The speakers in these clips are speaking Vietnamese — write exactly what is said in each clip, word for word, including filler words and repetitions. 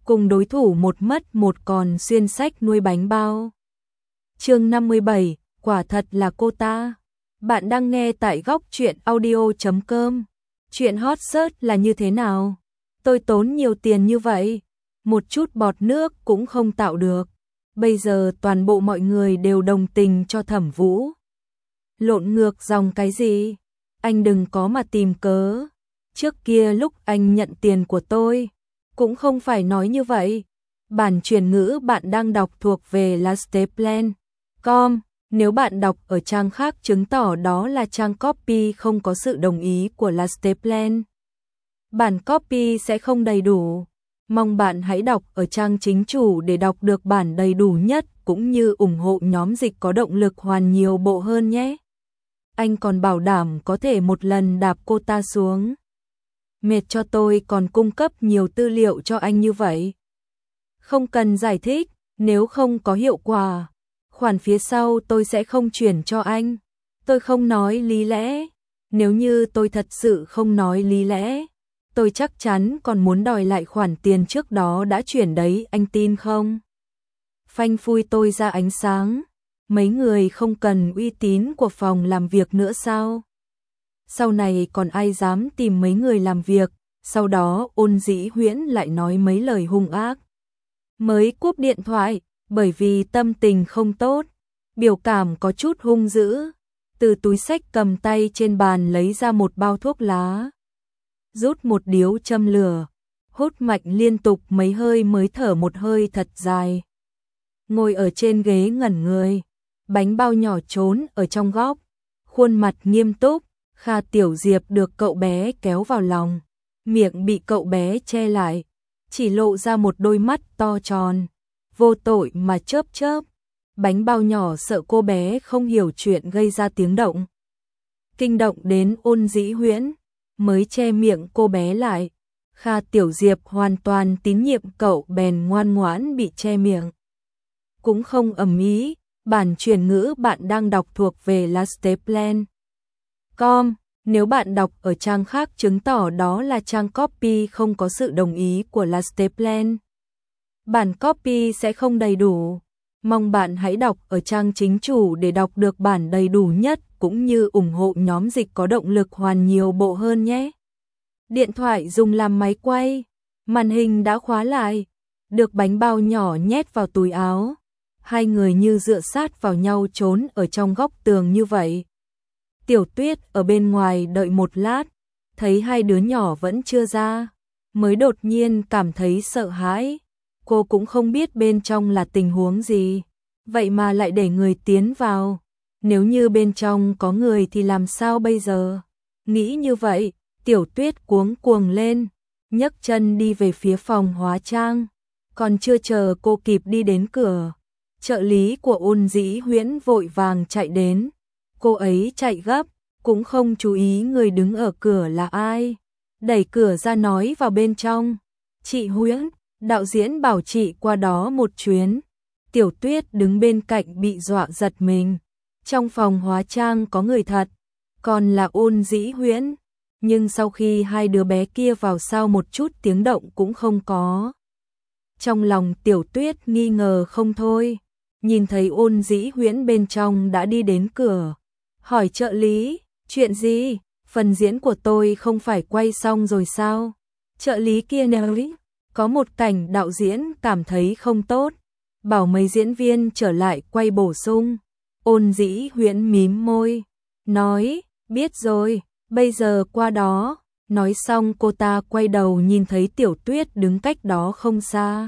cùng đối thủ một mất một còn xuyên sách nuôi bánh bao. Chương năm mươi bảy, quả thật là cô ta. Bạn đang nghe tại góc truyện audio chấm com. Chuyện hot search là như thế nào? Tôi tốn nhiều tiền như vậy, một chút bọt nước cũng không tạo được. Bây giờ toàn bộ mọi người đều đồng tình cho Thẩm Vũ. Lộn ngược dòng cái gì? Anh đừng có mà tìm cớ. Trước kia lúc anh nhận tiền của tôi, cũng không phải nói như vậy. Bản chuyển ngữ bạn đang đọc thuộc về lasteplan chấm com. Nếu bạn đọc ở trang khác chứng tỏ đó là trang copy không có sự đồng ý của lasteplan. Bản copy sẽ không đầy đủ. Mong bạn hãy đọc ở trang chính chủ để đọc được bản đầy đủ nhất, cũng như ủng hộ nhóm dịch có động lực hoàn nhiều bộ hơn nhé. Anh còn bảo đảm có thể một lần đạp cô ta xuống. Mệt cho tôi còn cung cấp nhiều tư liệu cho anh như vậy. Không cần giải thích, nếu không có hiệu quả, khoản phía sau tôi sẽ không chuyển cho anh. Tôi không nói lý lẽ. Nếu như tôi thật sự không nói lý lẽ, tôi chắc chắn còn muốn đòi lại khoản tiền trước đó đã chuyển đấy, anh tin không? Phanh phui tôi ra ánh sáng. Mấy người không cần uy tín của phòng làm việc nữa sao? Sau này còn ai dám tìm mấy người làm việc? Sau đó Ôn Dĩ Huyễn lại nói mấy lời hung ác. Mới cúp điện thoại, bởi vì tâm tình không tốt, biểu cảm có chút hung dữ. Từ túi xách cầm tay trên bàn lấy ra một bao thuốc lá, rút một điếu châm lửa, hút mạnh liên tục mấy hơi mới thở một hơi thật dài. Ngồi ở trên ghế ngẩn người, bánh bao nhỏ trốn ở trong góc, khuôn mặt nghiêm túc. Kha Tiểu Diệp được cậu bé kéo vào lòng, miệng bị cậu bé che lại, chỉ lộ ra một đôi mắt to tròn, vô tội mà chớp chớp. Bánh bao nhỏ sợ cô bé không hiểu chuyện gây ra tiếng động, kinh động đến Ôn Dĩ Huyễn, mới che miệng cô bé lại. Kha Tiểu Diệp hoàn toàn tín nhiệm cậu bèn ngoan ngoãn bị che miệng, cũng không ầm ĩ. Bản chuyển ngữ bạn đang đọc thuộc về lasteplan chấm com. Nếu bạn đọc ở trang khác chứng tỏ đó là trang copy không có sự đồng ý của lasteplan. Bản copy sẽ không đầy đủ. Mong bạn hãy đọc ở trang chính chủ để đọc được bản đầy đủ nhất, cũng như ủng hộ nhóm dịch có động lực hoàn nhiều bộ hơn nhé. Điện thoại dùng làm máy quay, màn hình đã khóa lại, được bánh bao nhỏ nhét vào túi áo. Hai người như dựa sát vào nhau trốn ở trong góc tường như vậy. Tiểu Tuyết ở bên ngoài đợi một lát, thấy hai đứa nhỏ vẫn chưa ra, mới đột nhiên cảm thấy sợ hãi. Cô cũng không biết bên trong là tình huống gì, vậy mà lại để người tiến vào. Nếu như bên trong có người thì làm sao bây giờ? Nghĩ như vậy, Tiểu Tuyết cuống cuồng lên, nhấc chân đi về phía phòng hóa trang. Còn chưa chờ cô kịp đi đến cửa, trợ lý của Ôn Dĩ Huyễn vội vàng chạy đến. Cô ấy chạy gấp, cũng không chú ý người đứng ở cửa là ai. Đẩy cửa ra nói vào bên trong. Chị Huyễn, đạo diễn bảo chị qua đó một chuyến. Tiểu Tuyết đứng bên cạnh bị dọa giật mình. Trong phòng hóa trang có người thật, còn là Ôn Dĩ Huyễn. Nhưng sau khi hai đứa bé kia vào sau một chút tiếng động cũng không có. Trong lòng Tiểu Tuyết nghi ngờ không thôi. Nhìn thấy Ôn Dĩ Huyễn bên trong đã đi đến cửa, hỏi trợ lý, chuyện gì? Phần diễn của tôi không phải quay xong rồi sao? Trợ lý kia nói, có một cảnh đạo diễn cảm thấy không tốt, bảo mấy diễn viên trở lại quay bổ sung. Ôn Dĩ Huyễn mím môi, nói, biết rồi, bây giờ qua đó. Nói xong cô ta quay đầu nhìn thấy Tiểu Tuyết đứng cách đó không xa,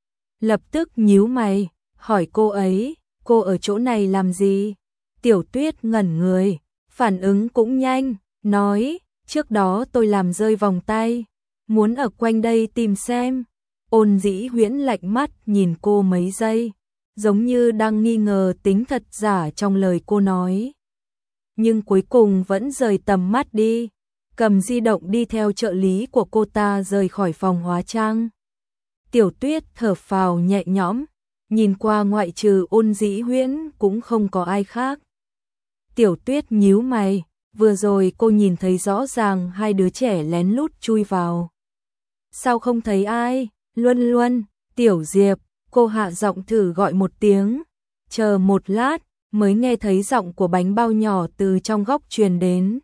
lập tức nhíu mày, hỏi cô ấy, cô ở chỗ này làm gì? Tiểu Tuyết ngẩn người, phản ứng cũng nhanh, nói, trước đó tôi làm rơi vòng tay, muốn ở quanh đây tìm xem. Ôn Dĩ Huyễn lạnh mắt nhìn cô mấy giây, giống như đang nghi ngờ tính thật giả trong lời cô nói. Nhưng cuối cùng vẫn rời tầm mắt đi, cầm di động đi theo trợ lý của cô ta rời khỏi phòng hóa trang. Tiểu Tuyết thở phào nhẹ nhõm, nhìn qua ngoại trừ Ôn Dĩ Huyễn cũng không có ai khác. Tiểu Tuyết nhíu mày, vừa rồi cô nhìn thấy rõ ràng hai đứa trẻ lén lút chui vào. Sao không thấy ai? Luân Luân, Tiểu Diệp, cô hạ giọng thử gọi một tiếng. Chờ một lát, mới nghe thấy giọng của bánh bao nhỏ từ trong góc truyền đến.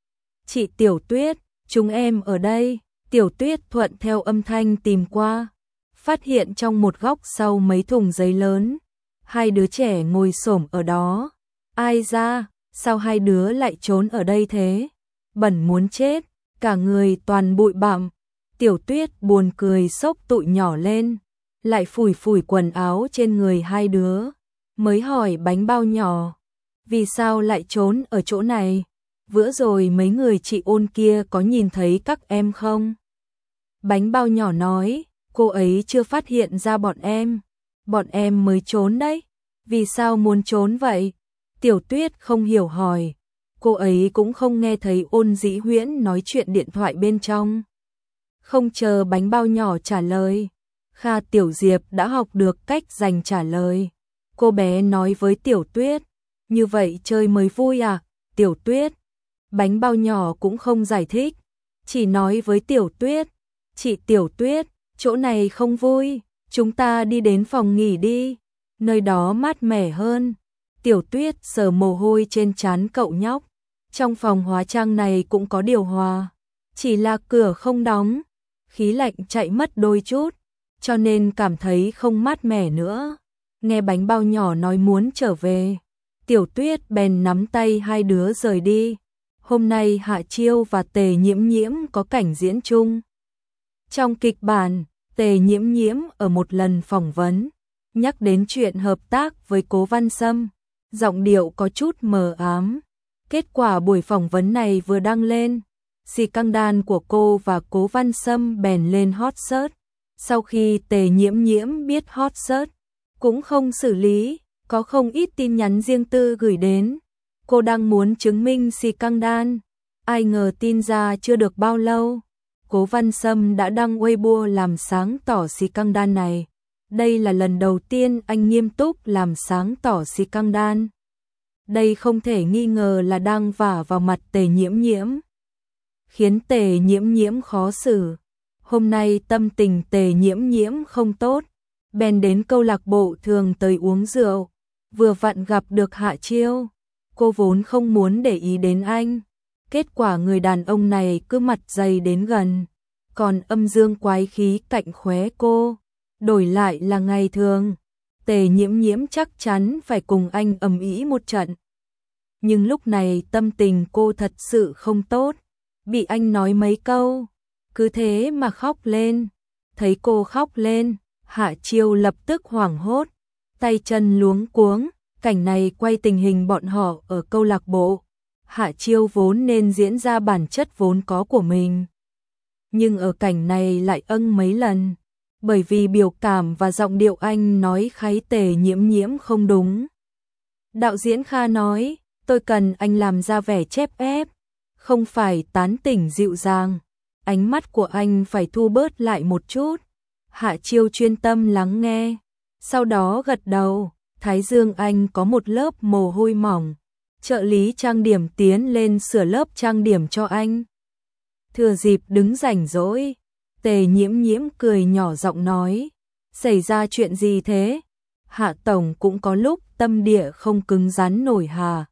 Chị Tiểu Tuyết, chúng em ở đây. Tiểu Tuyết thuận theo âm thanh tìm qua, phát hiện trong một góc sau mấy thùng giấy lớn, hai đứa trẻ ngồi xổm ở đó. Ai ra, sao hai đứa lại trốn ở đây thế? Bẩn muốn chết, cả người toàn bụi bặm. Tiểu Tuyết buồn cười xốc tụi nhỏ lên, lại phủi phủi quần áo trên người hai đứa, mới hỏi bánh bao nhỏ, vì sao lại trốn ở chỗ này? Bữa rồi mấy người chị Ôn kia có nhìn thấy các em không? Bánh bao nhỏ nói, cô ấy chưa phát hiện ra bọn em, bọn em mới trốn đấy. Vì sao muốn trốn vậy? Tiểu Tuyết không hiểu hỏi, cô ấy cũng không nghe thấy Ôn Dĩ Huyễn nói chuyện điện thoại bên trong. Không chờ bánh bao nhỏ trả lời, Kha Tiểu Diệp đã học được cách dành trả lời. Cô bé nói với Tiểu Tuyết, như vậy chơi mới vui à? Tiểu Tuyết, bánh bao nhỏ cũng không giải thích, chỉ nói với Tiểu Tuyết, chị Tiểu Tuyết, chỗ này không vui, chúng ta đi đến phòng nghỉ đi, nơi đó mát mẻ hơn. Tiểu Tuyết sờ mồ hôi trên trán cậu nhóc, trong phòng hóa trang này cũng có điều hòa, chỉ là cửa không đóng, khí lạnh chạy mất đôi chút, cho nên cảm thấy không mát mẻ nữa. Nghe bánh bao nhỏ nói muốn trở về, Tiểu Tuyết bèn nắm tay hai đứa rời đi. Hôm nay Hạ Chiêu và Tề Nhiễm Nhiễm có cảnh diễn chung. Trong kịch bản, Tề Nhiễm Nhiễm ở một lần phỏng vấn, nhắc đến chuyện hợp tác với Cố Văn Sâm, giọng điệu có chút mờ ám. Kết quả buổi phỏng vấn này vừa đăng lên, scandal của cô và Cố Văn Sâm bèn lên hot search. Sau khi Tề Nhiễm Nhiễm biết hot search, cũng không xử lý, có không ít tin nhắn riêng tư gửi đến. Cô đang muốn chứng minh scandal, ai ngờ tin ra chưa được bao lâu, Cố Văn Sâm đã đăng Weibo làm sáng tỏ scandal này. Đây là lần đầu tiên anh nghiêm túc làm sáng tỏ scandal. Đây không thể nghi ngờ là đang vả vào mặt Tề Nhiễm Nhiễm, khiến Tề Nhiễm Nhiễm khó xử. Hôm nay tâm tình Tề Nhiễm Nhiễm không tốt, bèn đến câu lạc bộ thường tới uống rượu, vừa vặn gặp được Hạ Chiêu. Cô vốn không muốn để ý đến anh, kết quả người đàn ông này cứ mặt dày đến gần, còn âm dương quái khí cạnh khóe cô, đổi lại là ngày thường, Tề Nhiễm Nhiễm chắc chắn phải cùng anh ầm ĩ một trận. Nhưng lúc này tâm tình cô thật sự không tốt, bị anh nói mấy câu, cứ thế mà khóc lên. Thấy cô khóc lên, Hạ Chiêu lập tức hoảng hốt, tay chân luống cuống. Cảnh này quay tình hình bọn họ ở câu lạc bộ, Hạ Chiêu vốn nên diễn ra bản chất vốn có của mình, nhưng ở cảnh này lại âng mấy lần, bởi vì biểu cảm và giọng điệu anh nói kháy Tề Nhiễm Nhiễm không đúng. Đạo diễn Kha nói, tôi cần anh làm ra vẻ chép ép, không phải tán tỉnh dịu dàng, ánh mắt của anh phải thu bớt lại một chút. Hạ Chiêu chuyên tâm lắng nghe, sau đó gật đầu. Thái dương anh có một lớp mồ hôi mỏng, trợ lý trang điểm tiến lên sửa lớp trang điểm cho anh. Thừa dịp đứng rảnh rỗi, Tề Nhiễm Nhiễm cười nhỏ giọng nói, xảy ra chuyện gì thế? Hạ tổng cũng có lúc tâm địa không cứng rắn nổi hà.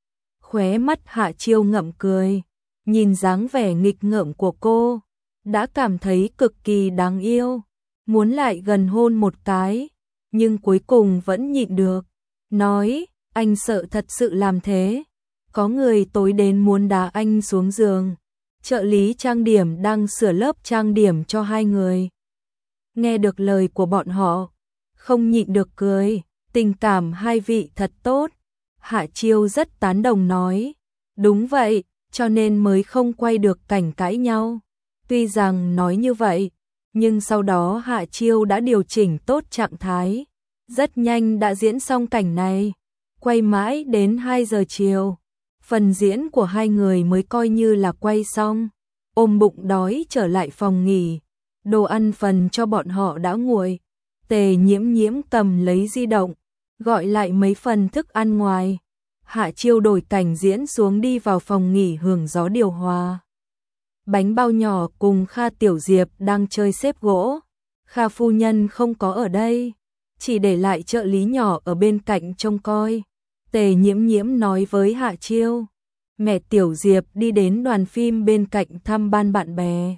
Khóe mắt Hạ Chiêu ngậm cười, nhìn dáng vẻ nghịch ngợm của cô, đã cảm thấy cực kỳ đáng yêu, muốn lại gần hôn một cái, nhưng cuối cùng vẫn nhịn được, nói, anh sợ thật sự làm thế, có người tối đến muốn đá anh xuống giường. Trợ lý trang điểm đang sửa lớp trang điểm cho hai người. Nghe được lời của bọn họ, không nhịn được cười, tình cảm hai vị thật tốt. Hạ Chiêu rất tán đồng nói, đúng vậy, cho nên mới không quay được cảnh cãi nhau. Tuy rằng nói như vậy, nhưng sau đó Hạ Chiêu đã điều chỉnh tốt trạng thái, rất nhanh đã diễn xong cảnh này, quay mãi đến hai giờ chiều. Phần diễn của hai người mới coi như là quay xong, ôm bụng đói trở lại phòng nghỉ, đồ ăn phần cho bọn họ đã nguội. Tề Nhiễm Nhiễm cầm lấy di động, gọi lại mấy phần thức ăn ngoài. Hạ Chiêu đổi cảnh diễn xuống đi vào phòng nghỉ hưởng gió điều hòa. Bánh bao nhỏ cùng Kha Tiểu Diệp đang chơi xếp gỗ. Kha phu nhân không có ở đây, chỉ để lại trợ lý nhỏ ở bên cạnh trông coi. Tề Nhiễm Nhiễm nói với Hạ Chiêu. Mẹ Tiểu Diệp đi đến đoàn phim bên cạnh thăm ban bạn bè.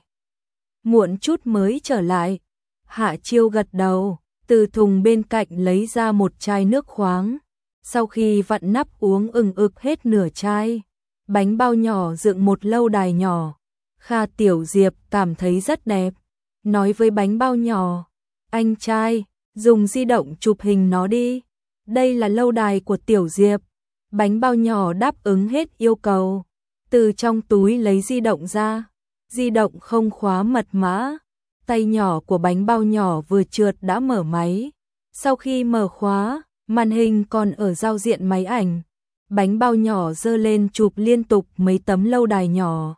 Muộn chút mới trở lại. Hạ Chiêu gật đầu, từ thùng bên cạnh lấy ra một chai nước khoáng. Sau khi vặn nắp uống ừng ực hết nửa chai, bánh bao nhỏ dựng một lâu đài nhỏ. Kha Tiểu Diệp cảm thấy rất đẹp, nói với bánh bao nhỏ, anh trai, dùng di động chụp hình nó đi. Đây là lâu đài của Tiểu Diệp. Bánh bao nhỏ đáp ứng hết yêu cầu, từ trong túi lấy di động ra. Di động không khóa mật mã, tay nhỏ của bánh bao nhỏ vừa trượt đã mở máy. Sau khi mở khóa, màn hình còn ở giao diện máy ảnh. Bánh bao nhỏ giơ lên chụp liên tục mấy tấm lâu đài nhỏ.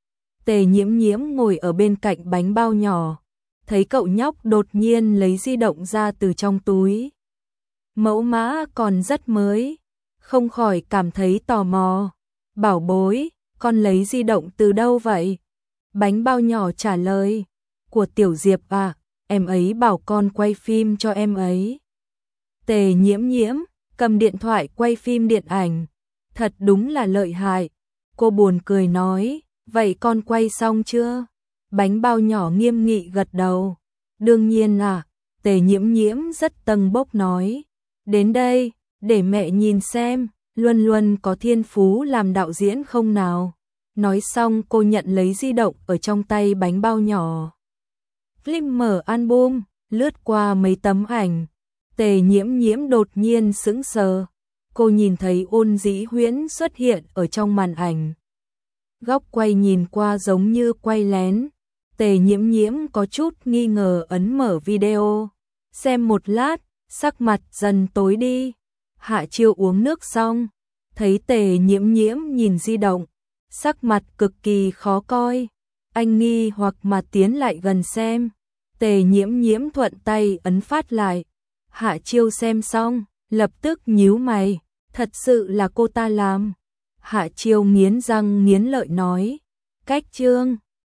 Tề Nhiễm Nhiễm ngồi ở bên cạnh bánh bao nhỏ, thấy cậu nhóc đột nhiên lấy di động ra từ trong túi. Mẫu mã còn rất mới, không khỏi cảm thấy tò mò. Bảo bối, con lấy di động từ đâu vậy? Bánh bao nhỏ trả lời, của Tiểu Diệp à, em ấy bảo con quay phim cho em ấy. Tề Nhiễm Nhiễm cầm điện thoại quay phim điện ảnh, thật đúng là lợi hại. Cô buồn cười nói, vậy con quay xong chưa? Bánh bao nhỏ nghiêm nghị gật đầu. Đương nhiên à, Tề Nhiễm Nhiễm rất tâng bốc nói. Đến đây, để mẹ nhìn xem, Luân Luân có thiên phú làm đạo diễn không nào? Nói xong cô nhận lấy di động ở trong tay bánh bao nhỏ. Phim mở album, lướt qua mấy tấm ảnh. Tề Nhiễm Nhiễm đột nhiên sững sờ. Cô nhìn thấy Ôn Dĩ Huyễn xuất hiện ở trong màn ảnh. Góc quay nhìn qua giống như quay lén. Tề Nhiễm Nhiễm có chút nghi ngờ ấn mở video. Xem một lát, sắc mặt dần tối đi. Hạ Chiêu uống nước xong, thấy Tề Nhiễm Nhiễm nhìn di động, sắc mặt cực kỳ khó coi. Anh nghi hoặc mà tiến lại gần xem. Tề Nhiễm Nhiễm thuận tay ấn phát lại. Hạ Chiêu xem xong, lập tức nhíu mày, thật sự là cô ta làm. Hạ Chiêu nghiến răng nghiến lợi nói, cách trương.